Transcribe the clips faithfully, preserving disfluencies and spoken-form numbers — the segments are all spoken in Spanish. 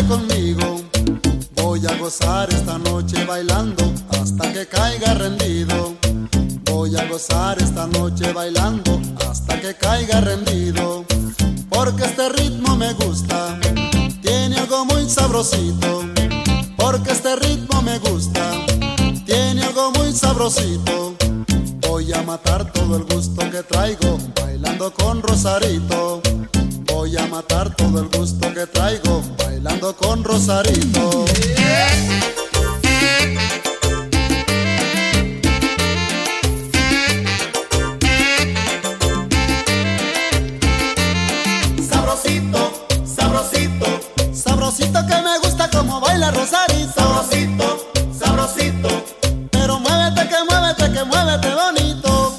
conmigo. Voy a gozar esta noche bailando hasta que caiga rendido. Voy a gozar esta noche bailando hasta que caiga rendido. Porque este ritmo me gusta, tiene algo muy sabrosito. Porque este ritmo me gusta, tiene algo muy sabrosito. Voy a matar todo el gusto que traigo bailando con Rosarito. Voy a matar todo el gusto que traigo bailando con Rosarito. Sabrosito, sabrosito, sabrosito que me gusta como baila Rosarito. Sabrosito, sabrosito, pero muévete que muévete que muévete bonito.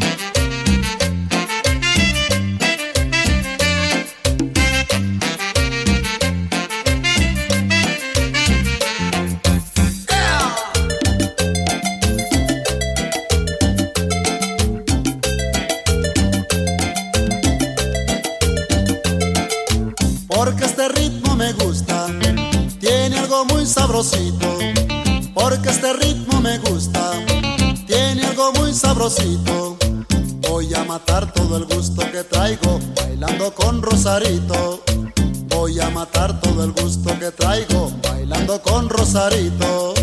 Porque este ritmo me gusta, tiene algo muy sabrosito. Porque este ritmo me gusta, tiene algo muy sabrosito. Voy a matar todo el gusto que traigo bailando con Rosarito. Voy a matar todo el gusto que traigo bailando con Rosarito.